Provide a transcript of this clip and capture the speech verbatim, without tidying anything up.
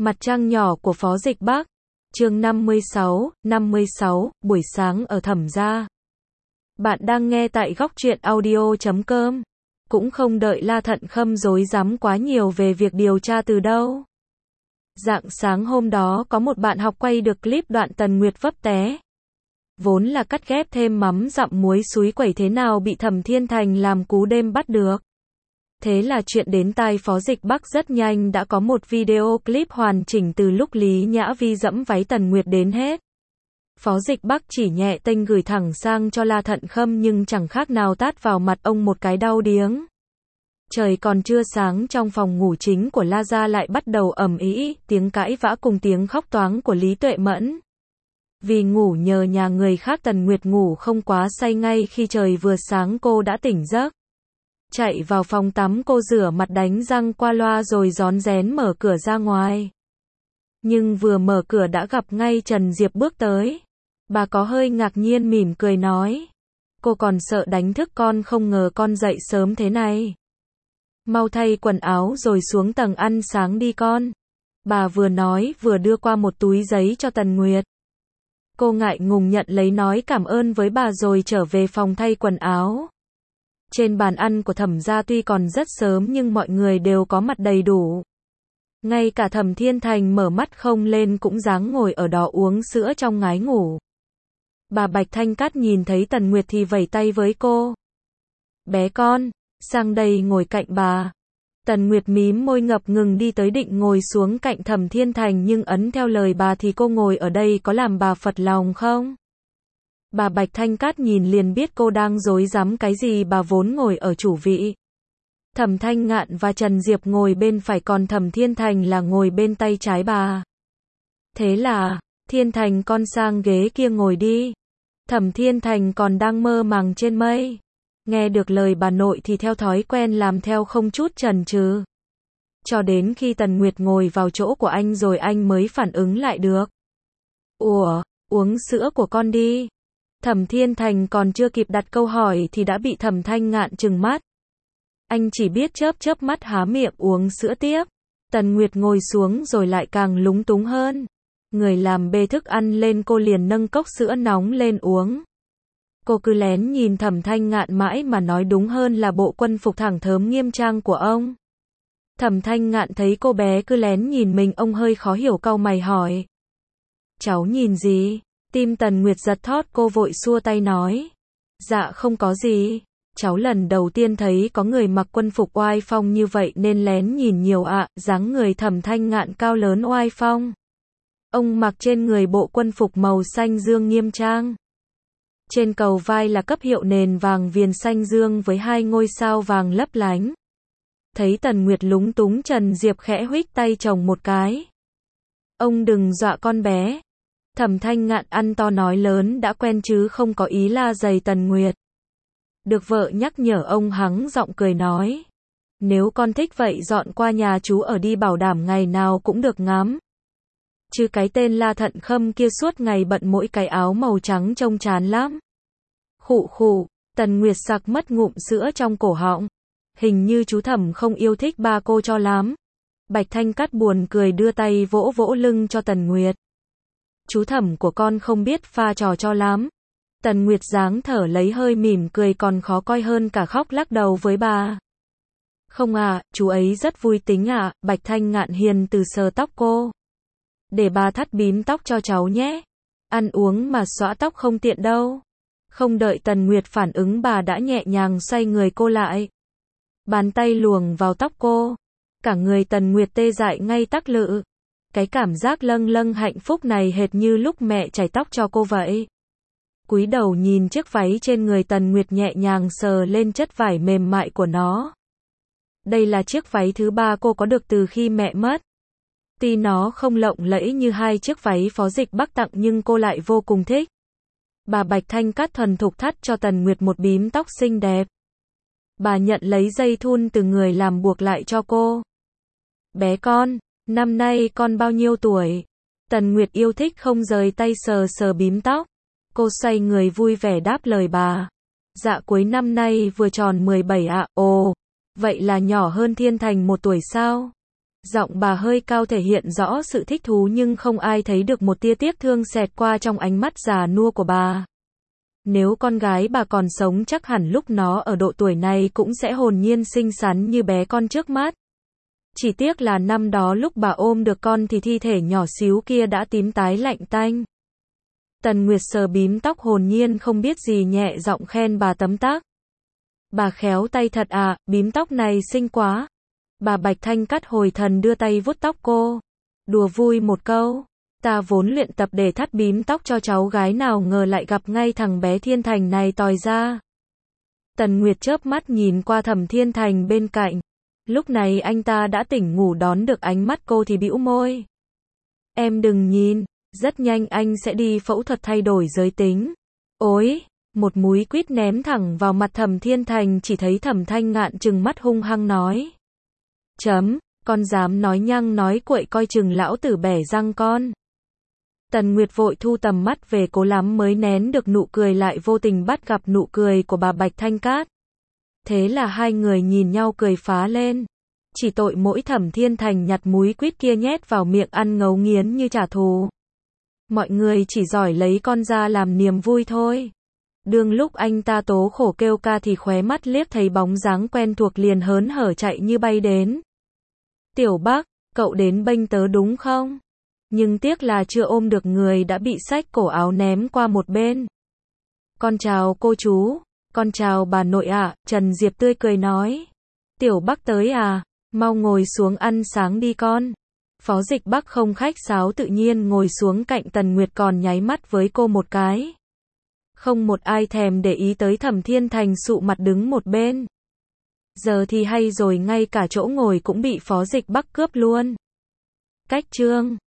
Mặt trăng nhỏ của Phó Dịch Bắc. Chương năm mươi sáu, năm mươi sáu, buổi sáng ở Thẩm gia. Bạn đang nghe tại góc truyện audio chấm com. Cũng không đợi La Thận Khâm rối rắm quá nhiều về việc điều tra từ đâu. Rạng sáng hôm đó có một bạn học quay được clip đoạn Tần Nguyệt vấp té. Vốn là cắt ghép thêm mắm dặm muối xúi quẩy thế nào bị Thẩm Thiên Thành làm cú đêm bắt được. Thế là chuyện đến tai Phó Dịch Bắc rất nhanh đã có một video clip hoàn chỉnh từ lúc Lý Nhã Vi dẫm váy Tần Nguyệt đến hết. Phó Dịch Bắc chỉ nhẹ tênh gửi thẳng sang cho La Thận Khâm nhưng chẳng khác nào tát vào mặt ông một cái đau điếng. Trời còn chưa sáng trong phòng ngủ chính của La gia lại bắt đầu ầm ĩ, tiếng cãi vã cùng tiếng khóc toáng của Lý Tuệ Mẫn. Vì ngủ nhờ nhà người khác Tần Nguyệt ngủ không quá say ngay khi trời vừa sáng cô đã tỉnh giấc. Chạy vào phòng tắm cô rửa mặt đánh răng qua loa rồi rón rén mở cửa ra ngoài. Nhưng vừa mở cửa đã gặp ngay Trần Diệp bước tới. Bà có hơi ngạc nhiên mỉm cười nói. Cô còn sợ đánh thức con không ngờ con dậy sớm thế này. Mau thay quần áo rồi xuống tầng ăn sáng đi con. Bà vừa nói vừa đưa qua một túi giấy cho Tần Nguyệt. Cô ngại ngùng nhận lấy nói cảm ơn với bà rồi trở về phòng thay quần áo. Trên bàn ăn của Thẩm gia tuy còn rất sớm nhưng mọi người đều có mặt đầy đủ. Ngay cả Thẩm Thiên Thành mở mắt không lên cũng dáng ngồi ở đó uống sữa trong ngái ngủ. Bà Bạch Thanh Cát nhìn thấy Tần Nguyệt thì vẫy tay với cô. Bé con, sang đây ngồi cạnh bà. Tần Nguyệt mím môi ngập ngừng đi tới định ngồi xuống cạnh Thẩm Thiên Thành nhưng ấn theo lời bà thì cô ngồi ở đây có làm bà phật lòng không? Bà Bạch Thanh Cát nhìn liền biết cô đang rối rắm cái gì, bà vốn ngồi ở chủ vị. Thẩm Thanh Ngạn và Trần Diệp ngồi bên phải còn Thẩm Thiên Thành là ngồi bên tay trái bà. Thế là, Thiên Thành con sang ghế kia ngồi đi. Thẩm Thiên Thành còn đang mơ màng trên mây. Nghe được lời bà nội thì theo thói quen làm theo không chút chần chừ. Cho đến khi Tần Nguyệt ngồi vào chỗ của anh rồi anh mới phản ứng lại được. Ủa, uống sữa của con đi. Thẩm Thiên Thành còn chưa kịp đặt câu hỏi thì đã bị Thẩm Thanh Ngạn trừng mắt. Anh chỉ biết chớp chớp mắt há miệng uống sữa tiếp. Tần Nguyệt ngồi xuống rồi lại càng lúng túng hơn. Người làm bê thức ăn lên cô liền nâng cốc sữa nóng lên uống. Cô cứ lén nhìn Thẩm Thanh Ngạn mãi mà nói đúng hơn là bộ quân phục thẳng thớm nghiêm trang của ông. Thẩm Thanh Ngạn thấy cô bé cứ lén nhìn mình ông hơi khó hiểu cau mày hỏi. Cháu nhìn gì? Tim Tần Nguyệt giật thót cô vội xua tay nói. Dạ không có gì. Cháu lần đầu tiên thấy có người mặc quân phục oai phong như vậy nên lén nhìn nhiều ạ. Dáng người Thẩm Thanh Ngạn cao lớn oai phong. Ông mặc trên người bộ quân phục màu xanh dương nghiêm trang. Trên cầu vai là cấp hiệu nền vàng viền xanh dương với hai ngôi sao vàng lấp lánh. Thấy Tần Nguyệt lúng túng Trần Diệp khẽ huých tay chồng một cái. Ông đừng dọa con bé. Thẩm Thanh Ngạn ăn to nói lớn đã quen chứ không có ý la giày Tần Nguyệt. Được vợ nhắc nhở ông hắng giọng cười nói. Nếu con thích vậy dọn qua nhà chú ở đi bảo đảm ngày nào cũng được ngắm. Chứ cái tên La Thận Khâm kia suốt ngày bận mỗi cái áo màu trắng trông chán lắm. Khụ khụ, Tần Nguyệt sặc mất ngụm sữa trong cổ họng. Hình như chú Thẩm không yêu thích ba cô cho lắm. Bạch Thanh Cát buồn cười đưa tay vỗ vỗ lưng cho Tần Nguyệt. Chú Thẩm của con không biết pha trò cho lắm. Tần Nguyệt dáng thở lấy hơi mỉm cười còn khó coi hơn cả khóc lắc đầu với bà. Không à, chú ấy rất vui tính à, Bạch Thanh Ngạn hiền từ sờ tóc cô. Để bà thắt bím tóc cho cháu nhé. Ăn uống mà xõa tóc không tiện đâu. Không đợi Tần Nguyệt phản ứng bà đã nhẹ nhàng xoay người cô lại. Bàn tay luồn vào tóc cô. Cả người Tần Nguyệt tê dại ngay tắc lự. Cái cảm giác lâng lâng hạnh phúc này hệt như lúc mẹ chải tóc cho cô vậy. Cúi đầu nhìn chiếc váy trên người Tần Nguyệt nhẹ nhàng sờ lên chất vải mềm mại của nó. Đây là chiếc váy thứ ba cô có được từ khi mẹ mất. Tuy nó không lộng lẫy như hai chiếc váy Phó Dịch Bắc tặng nhưng cô lại vô cùng thích. Bà Bạch Thanh Cát thuần thục thắt cho Tần Nguyệt một bím tóc xinh đẹp. Bà nhận lấy dây thun từ người làm buộc lại cho cô. Bé con, năm nay con bao nhiêu tuổi? Tần Nguyệt yêu thích không rời tay sờ sờ bím tóc. Cô xoay người vui vẻ đáp lời bà. Dạ cuối năm nay vừa tròn mười bảy ạ. Ồ, vậy là nhỏ hơn Thiên Thành một tuổi sao? Giọng bà hơi cao thể hiện rõ sự thích thú nhưng không ai thấy được một tia tiếc thương xẹt qua trong ánh mắt già nua của bà. Nếu con gái bà còn sống chắc hẳn lúc nó ở độ tuổi này cũng sẽ hồn nhiên xinh xắn như bé con trước mắt. Chỉ tiếc là năm đó lúc bà ôm được con thì thi thể nhỏ xíu kia đã tím tái lạnh tanh. Tần Nguyệt sờ bím tóc hồn nhiên không biết gì nhẹ giọng khen bà tấm tắc. Bà khéo tay thật à, bím tóc này xinh quá. Bà Bạch Thanh Cát hồi thần đưa tay vuốt tóc cô. Đùa vui một câu. Ta vốn luyện tập để thắt bím tóc cho cháu gái nào ngờ lại gặp ngay thằng bé Thiên Thành này tòi ra. Tần Nguyệt chớp mắt nhìn qua Thẩm Thiên Thành bên cạnh. Lúc này anh ta đã tỉnh ngủ đón được ánh mắt cô thì bĩu môi. Em đừng nhìn, rất nhanh anh sẽ đi phẫu thuật thay đổi giới tính. Ôi, một múi quýt ném thẳng vào mặt Thẩm Thiên Thành chỉ thấy Thẩm Thanh Ngạn trừng mắt hung hăng nói. Chấm, con dám nói nhăng nói cuội coi chừng lão tử bẻ răng con. Tần Nguyệt vội thu tầm mắt về cố lắm mới nén được nụ cười lại vô tình bắt gặp nụ cười của bà Bạch Thanh Cát. Thế là hai người nhìn nhau cười phá lên. Chỉ tội mỗi Thẩm Thiên Thành nhặt múi quýt kia nhét vào miệng ăn ngấu nghiến như trả thù. Mọi người chỉ giỏi lấy con ra làm niềm vui thôi. Đương lúc anh ta tố khổ kêu ca thì khóe mắt liếc thấy bóng dáng quen thuộc liền hớn hở chạy như bay đến. Tiểu Bắc, cậu đến bênh tớ đúng không? Nhưng tiếc là chưa ôm được người đã bị xách cổ áo ném qua một bên. Con chào cô chú, con chào bà nội ạ, à, Trần Diệp tươi cười nói. Tiểu Bắc tới à, mau ngồi xuống ăn sáng đi con. Phó Dịch Bắc không khách sáo tự nhiên ngồi xuống cạnh Tần Nguyệt còn nháy mắt với cô một cái. Không một ai thèm để ý tới Thẩm Thiên Thành sụ mặt đứng một bên. Giờ thì hay rồi ngay cả chỗ ngồi cũng bị Phó Dịch Bắc cướp luôn. Cách chương